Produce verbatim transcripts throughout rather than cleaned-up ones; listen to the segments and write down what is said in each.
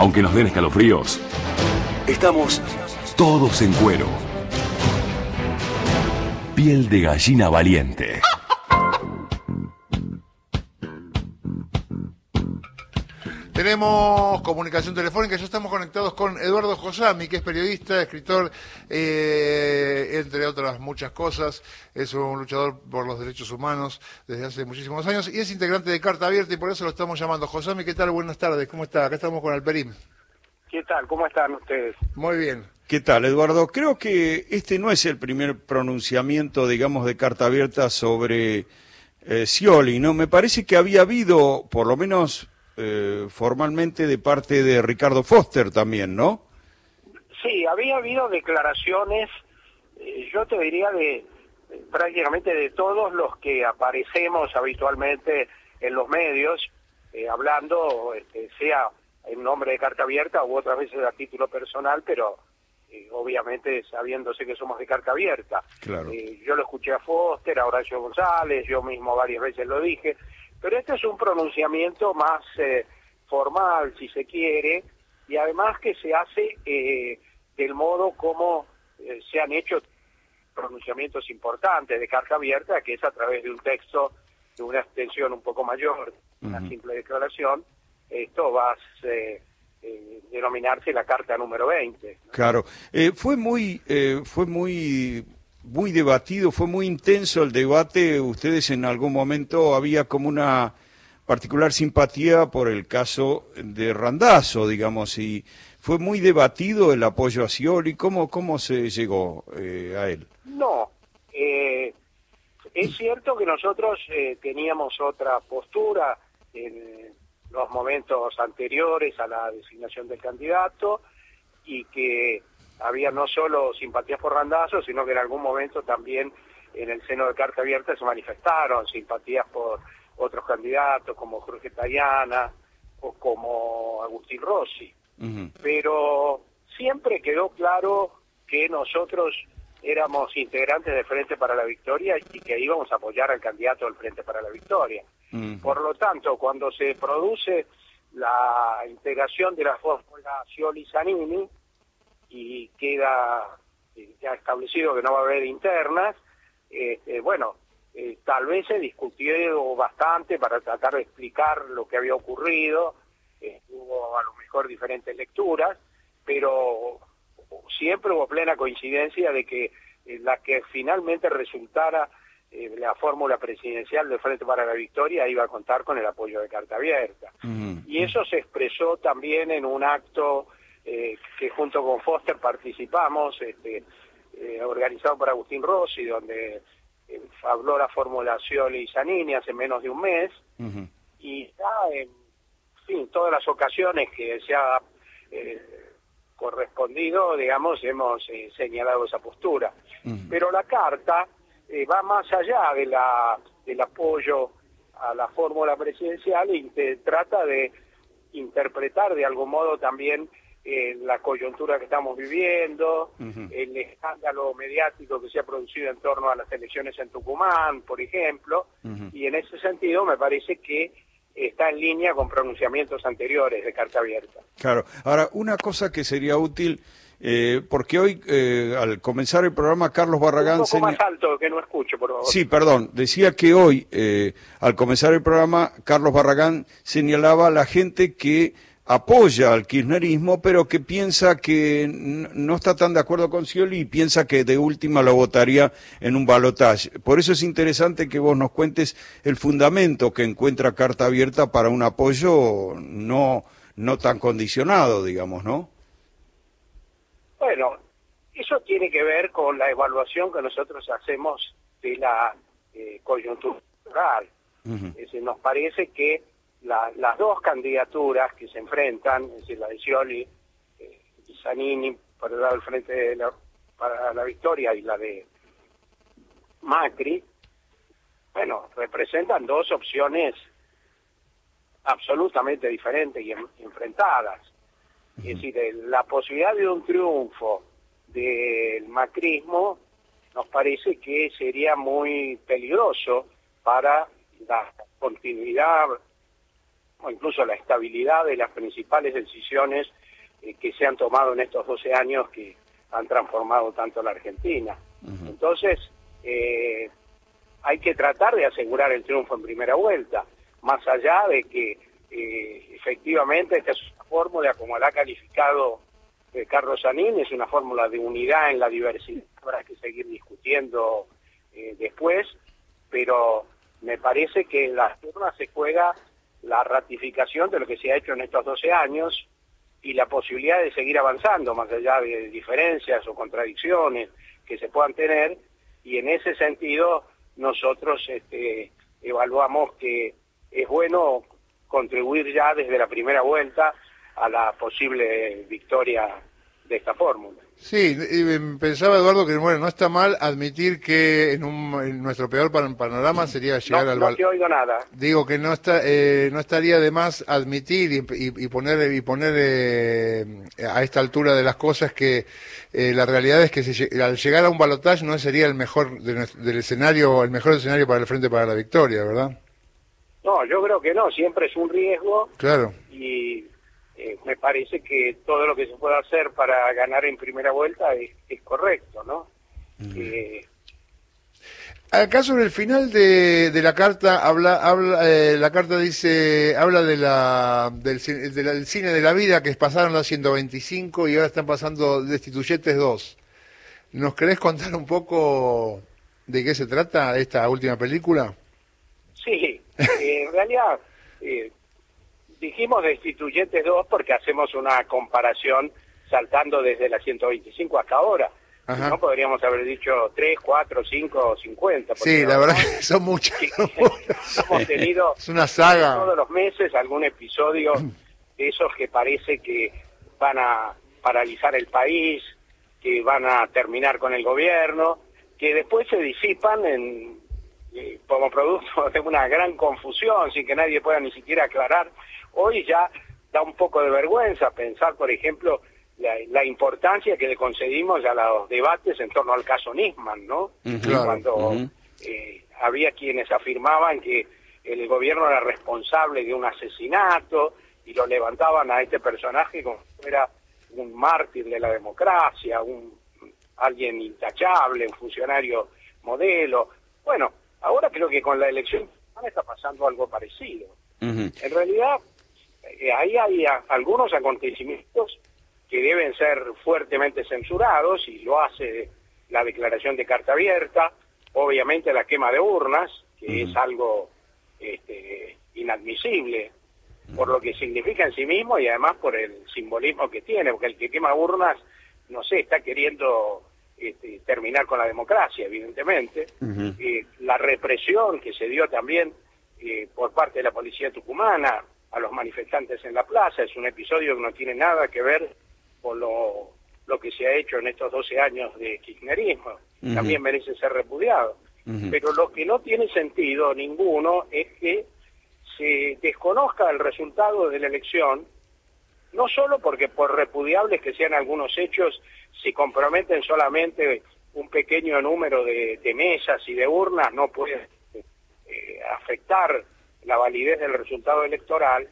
Aunque nos den escalofríos, estamos todos en cuero. Piel de gallina valiente. Tenemos comunicación telefónica, ya estamos conectados con Eduardo Josami, que es periodista, escritor, eh, entre otras muchas cosas. Es un luchador por los derechos humanos desde hace muchísimos años y es integrante de Carta Abierta y por eso lo estamos llamando. Josami, ¿qué tal? Buenas tardes, ¿cómo está? Acá estamos con Alperín. ¿Qué tal? ¿Cómo están ustedes? Muy bien. ¿Qué tal, Eduardo? Creo que este no es el primer pronunciamiento, digamos, de Carta Abierta sobre eh, Scioli, ¿no? Me parece que había habido, por lo menos eh, formalmente, de parte de Ricardo Foster también, ¿no? Sí, había habido declaraciones, eh, yo te diría, de eh, prácticamente de todos los que aparecemos habitualmente en los medios, eh, hablando, este, sea en nombre de Carta Abierta u otras veces a título personal, pero eh, obviamente sabiéndose que somos de Carta Abierta. Claro. Eh, yo lo escuché a Foster, a Horacio González, yo mismo varias veces lo dije, pero este es un pronunciamiento más eh, formal, si se quiere, y además que se hace eh, del modo como eh, se han hecho pronunciamientos importantes de Carta Abierta, que es a través de un texto de una extensión un poco mayor, una Uh-huh. simple declaración. Esto va a eh, eh, denominarse la carta número veinte, ¿no? Claro. Eh, fue muy, eh, fue muy, muy debatido, fue muy intenso el debate. Ustedes en algún momento había como una particular simpatía por el caso de Randazzo, digamos, y fue muy debatido el apoyo a Scioli. ¿Cómo, cómo se llegó eh, a él? No, eh, es cierto que nosotros eh, teníamos otra postura en los momentos anteriores a la designación del candidato y que había no solo simpatías por Randazzo, sino que en algún momento también en el seno de Carta Abierta se manifestaron simpatías por otros candidatos como Jorge Tayana o como Agustín Rossi. Uh-huh. Pero siempre quedó claro que nosotros éramos integrantes del Frente para la Victoria y que íbamos a apoyar al candidato del Frente para la Victoria. Uh-huh. Por lo tanto, cuando se produce la integración de la fórmula Scioli-Zanini y queda ya establecido que no va a haber internas, este, bueno, eh, tal vez se discutió bastante para tratar de explicar lo que había ocurrido, eh, hubo a lo mejor diferentes lecturas, pero siempre hubo plena coincidencia de que eh, la que finalmente resultara eh, la fórmula presidencial del Frente para la Victoria iba a contar con el apoyo de Carta Abierta. Uh-huh. Y eso se expresó también en un acto eh, que junto con Foster participamos, este, eh, organizado por Agustín Rossi, donde eh, habló la fórmula Scioli-Zanini hace menos de un mes, uh-huh. y ya en fin, todas las ocasiones que se ha eh, correspondido, digamos, hemos eh, señalado esa postura. Uh-huh. Pero la carta eh, va más allá de la del apoyo a la fórmula presidencial y te trata de interpretar de algún modo también eh, la coyuntura que estamos viviendo, uh-huh. el escándalo mediático que se ha producido en torno a las elecciones en Tucumán, por ejemplo, uh-huh. y en ese sentido me parece que está en línea con pronunciamientos anteriores de Carta Abierta. Claro. Ahora, una cosa que sería útil, eh, porque hoy, eh, al comenzar el programa, Carlos Barragán... Un poco más alto, que no escucho, por favor. Sí, perdón. Decía que hoy, eh, al comenzar el programa, Carlos Barragán señalaba a la gente que apoya al kirchnerismo, pero que piensa que no está tan de acuerdo con Scioli y piensa que de última lo votaría en un balotaje. Por eso es interesante que vos nos cuentes el fundamento que encuentra Carta Abierta para un apoyo no, no tan condicionado, digamos, ¿no? Bueno, eso tiene que ver con la evaluación que nosotros hacemos de la eh, coyuntura electoral. Uh-huh. Es decir, nos parece que La, las dos candidaturas que se enfrentan, es decir, la de Scioli eh, y Zanini por el lado del Frente de la, para la Victoria y la de Macri, bueno, representan dos opciones absolutamente diferentes y, en, y enfrentadas. Uh-huh. Es decir, la posibilidad de un triunfo del macrismo nos parece que sería muy peligroso para la continuidad o incluso la estabilidad de las principales decisiones eh, que se han tomado en estos doce años que han transformado tanto la Argentina. Uh-huh. Entonces, eh, hay que tratar de asegurar el triunfo en primera vuelta, más allá de que eh, efectivamente esta es una fórmula, como la ha calificado eh, Carlos Sanín, es una fórmula de unidad en la diversidad, habrá que seguir discutiendo eh, después, pero me parece que en las urnas se juega la ratificación de lo que se ha hecho en estos doce años y la posibilidad de seguir avanzando, más allá de diferencias o contradicciones que se puedan tener, y en ese sentido nosotros este, evaluamos que es bueno contribuir ya desde la primera vuelta a la posible victoria de esta fórmula. Sí, pensaba Eduardo que bueno, no está mal admitir que en, un, en nuestro peor panorama sería llegar no, al... No te oigo nada. Digo que no está, eh, no estaría de más admitir y, y, y poner, y poner eh, a esta altura de las cosas que eh, la realidad es que se, al llegar a un balotaje no sería el mejor de, del escenario, el mejor escenario para el Frente para la Victoria, ¿verdad? No, yo creo que no, siempre es un riesgo. Claro. Y eh, me parece que todo lo que se pueda hacer para ganar en primera vuelta es, es correcto, ¿no? Mm. Eh, Acá sobre el final de, de la carta habla, habla eh, la carta dice habla de la del, de la, del cine de la vida, que pasaron los ciento veinticinco y ahora están pasando Destituyentes dos. ¿Nos querés contar un poco de qué se trata esta última película? Sí, eh, en realidad eh, dijimos Destituyentes dos porque hacemos una comparación saltando desde la ciento veinticinco hasta ahora. Ajá. No podríamos haber dicho tres, cuatro, cinco, cincuenta. Sí, la verdad que son muchas. Hemos tenido es una saga. Todos los meses algún episodio de esos que parece que van a paralizar el país, que van a terminar con el gobierno, que después se disipan en, eh, como producto de una gran confusión, sin que nadie pueda ni siquiera aclarar. Hoy ya da un poco de vergüenza pensar, por ejemplo, La, la importancia que le concedimos a los debates en torno al caso Nisman, ¿no? Uh-huh, claro. Cuando uh-huh. eh, había quienes afirmaban que el gobierno era responsable de un asesinato y lo levantaban a este personaje como si fuera un mártir de la democracia, un alguien intachable, un funcionario modelo. Bueno, ahora creo que con la elección está pasando algo parecido. Uh-huh. En realidad, eh, ahí hay a, algunos acontecimientos que deben ser fuertemente censurados, y lo hace la declaración de carta abierta, obviamente la quema de urnas, que uh-huh. es algo este, inadmisible, uh-huh. por lo que significa en sí mismo y además por el simbolismo que tiene, porque el que quema urnas, no sé, está queriendo este, terminar con la democracia, evidentemente. Uh-huh. Eh, la represión que se dio también eh, por parte de la policía tucumana a los manifestantes en la plaza es un episodio que no tiene nada que ver con lo, lo que se ha hecho en estos doce años de kirchnerismo. Uh-huh. También merece ser repudiado. Uh-huh. Pero lo que no tiene sentido ninguno es que se desconozca el resultado de la elección, no solo porque por repudiables que sean algunos hechos, si comprometen solamente un pequeño número de, de mesas y de urnas, no puede eh, afectar la validez del resultado electoral,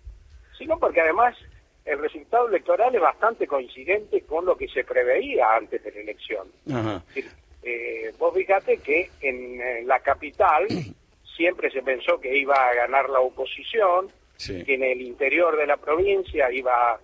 sino porque además el resultado electoral es bastante coincidente con lo que se preveía antes de la elección. Uh-huh. Es decir, eh, vos fíjate que en, en la capital siempre se pensó que iba a ganar la oposición, sí. que en el interior de la provincia iba a,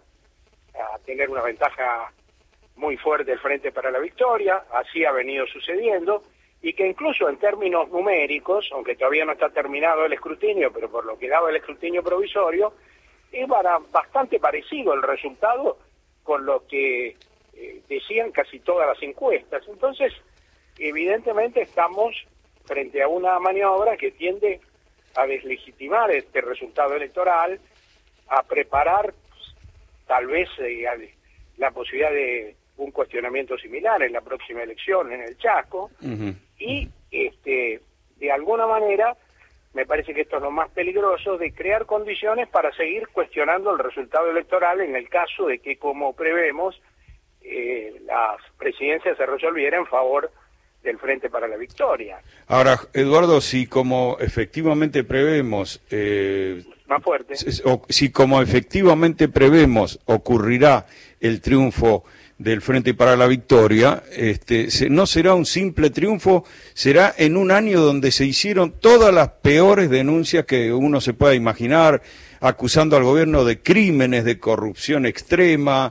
a tener una ventaja muy fuerte el Frente para la Victoria, así ha venido sucediendo, y que incluso en términos numéricos, aunque todavía no está terminado el escrutinio, pero por lo que daba el escrutinio provisorio, era bastante parecido el resultado con lo que eh, decían casi todas las encuestas. Entonces, evidentemente estamos frente a una maniobra que tiende a deslegitimar este resultado electoral, a preparar pues, tal vez eh, la posibilidad de un cuestionamiento similar en la próxima elección en el Chaco, uh-huh. y este de alguna manera me parece que esto es lo más peligroso, de crear condiciones para seguir cuestionando el resultado electoral en el caso de que, como prevemos, eh, la presidencia se resolviera en favor del Frente para la Victoria. Ahora, Eduardo, si como efectivamente prevemos, eh, más fuerte. O, si como efectivamente prevemos ocurrirá el triunfo del Frente para la Victoria, este, se, no será un simple triunfo, será en un año donde se hicieron todas las peores denuncias que uno se pueda imaginar, acusando al gobierno de crímenes, de corrupción extrema,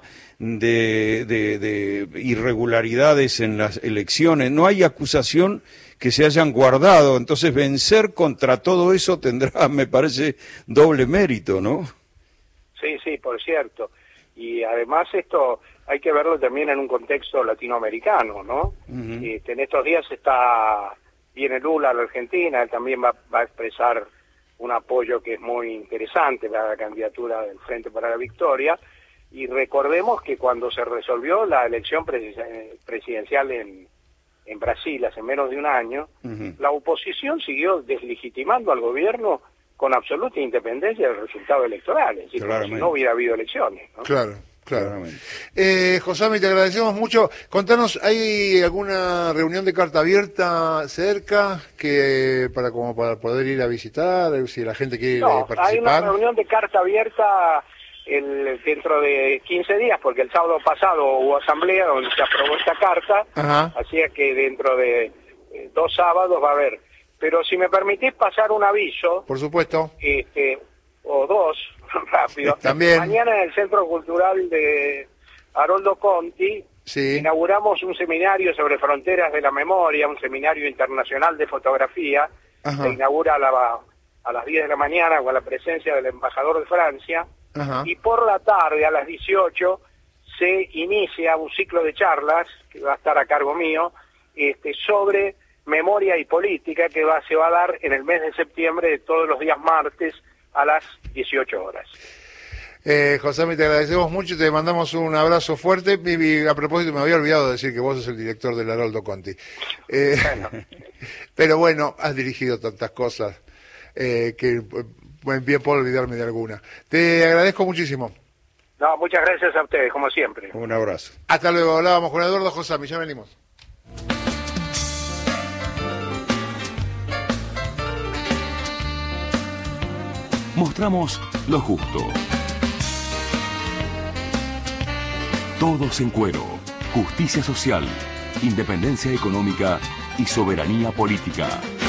de, de, de irregularidades en las elecciones. No hay acusación que se hayan guardado, entonces vencer contra todo eso tendrá, me parece, doble mérito, ¿no? Sí, sí, por cierto. Y además esto hay que verlo también en un contexto latinoamericano, ¿no? Uh-huh. Este, en estos días está viene Lula a la Argentina, él también va, va a expresar un apoyo que es muy interesante para la candidatura del Frente para la Victoria, y recordemos que cuando se resolvió la elección presidencial en, en Brasil hace menos de un año, uh-huh. la oposición siguió deslegitimando al gobierno con absoluta independencia del resultado electoral, es decir, como si no hubiera habido elecciones, ¿no? Claro. Claro. Eh, Josami, te agradecemos mucho. Contanos, ¿hay alguna reunión de carta abierta cerca que para como para poder ir a visitar, si la gente quiere no, participar? Hay una reunión de carta abierta el, dentro de quince días, porque el sábado pasado hubo asamblea donde se aprobó esta carta, Ajá. así es que dentro de eh, dos sábados va a haber. Pero si me permitís pasar un aviso... Por supuesto. Este, o dos, rápido. También. Mañana en el Centro Cultural de Haroldo Conti sí. inauguramos un seminario sobre fronteras de la memoria, un seminario internacional de fotografía. Ajá. Se inaugura a, la, a las diez de la mañana con la presencia del embajador de Francia. Ajá. Y por la tarde, a las dieciocho, se inicia un ciclo de charlas, que va a estar a cargo mío, este, sobre memoria y política, que va, se va a dar en el mes de septiembre, de todos los días martes, a las dieciocho horas. Eh, Josami, te agradecemos mucho y te mandamos un abrazo fuerte. Y, y, a propósito, me había olvidado de decir que vos sos el director del Haroldo Conti. Eh, bueno. Pero bueno, has dirigido tantas cosas eh, que bien puedo olvidarme de alguna. Te agradezco muchísimo. No, muchas gracias a ustedes, como siempre. Un abrazo. Hasta luego. Hablábamos con Eduardo Josami. Ya venimos. Mostramos lo justo. Todos en cuero. Justicia social, independencia económica y soberanía política.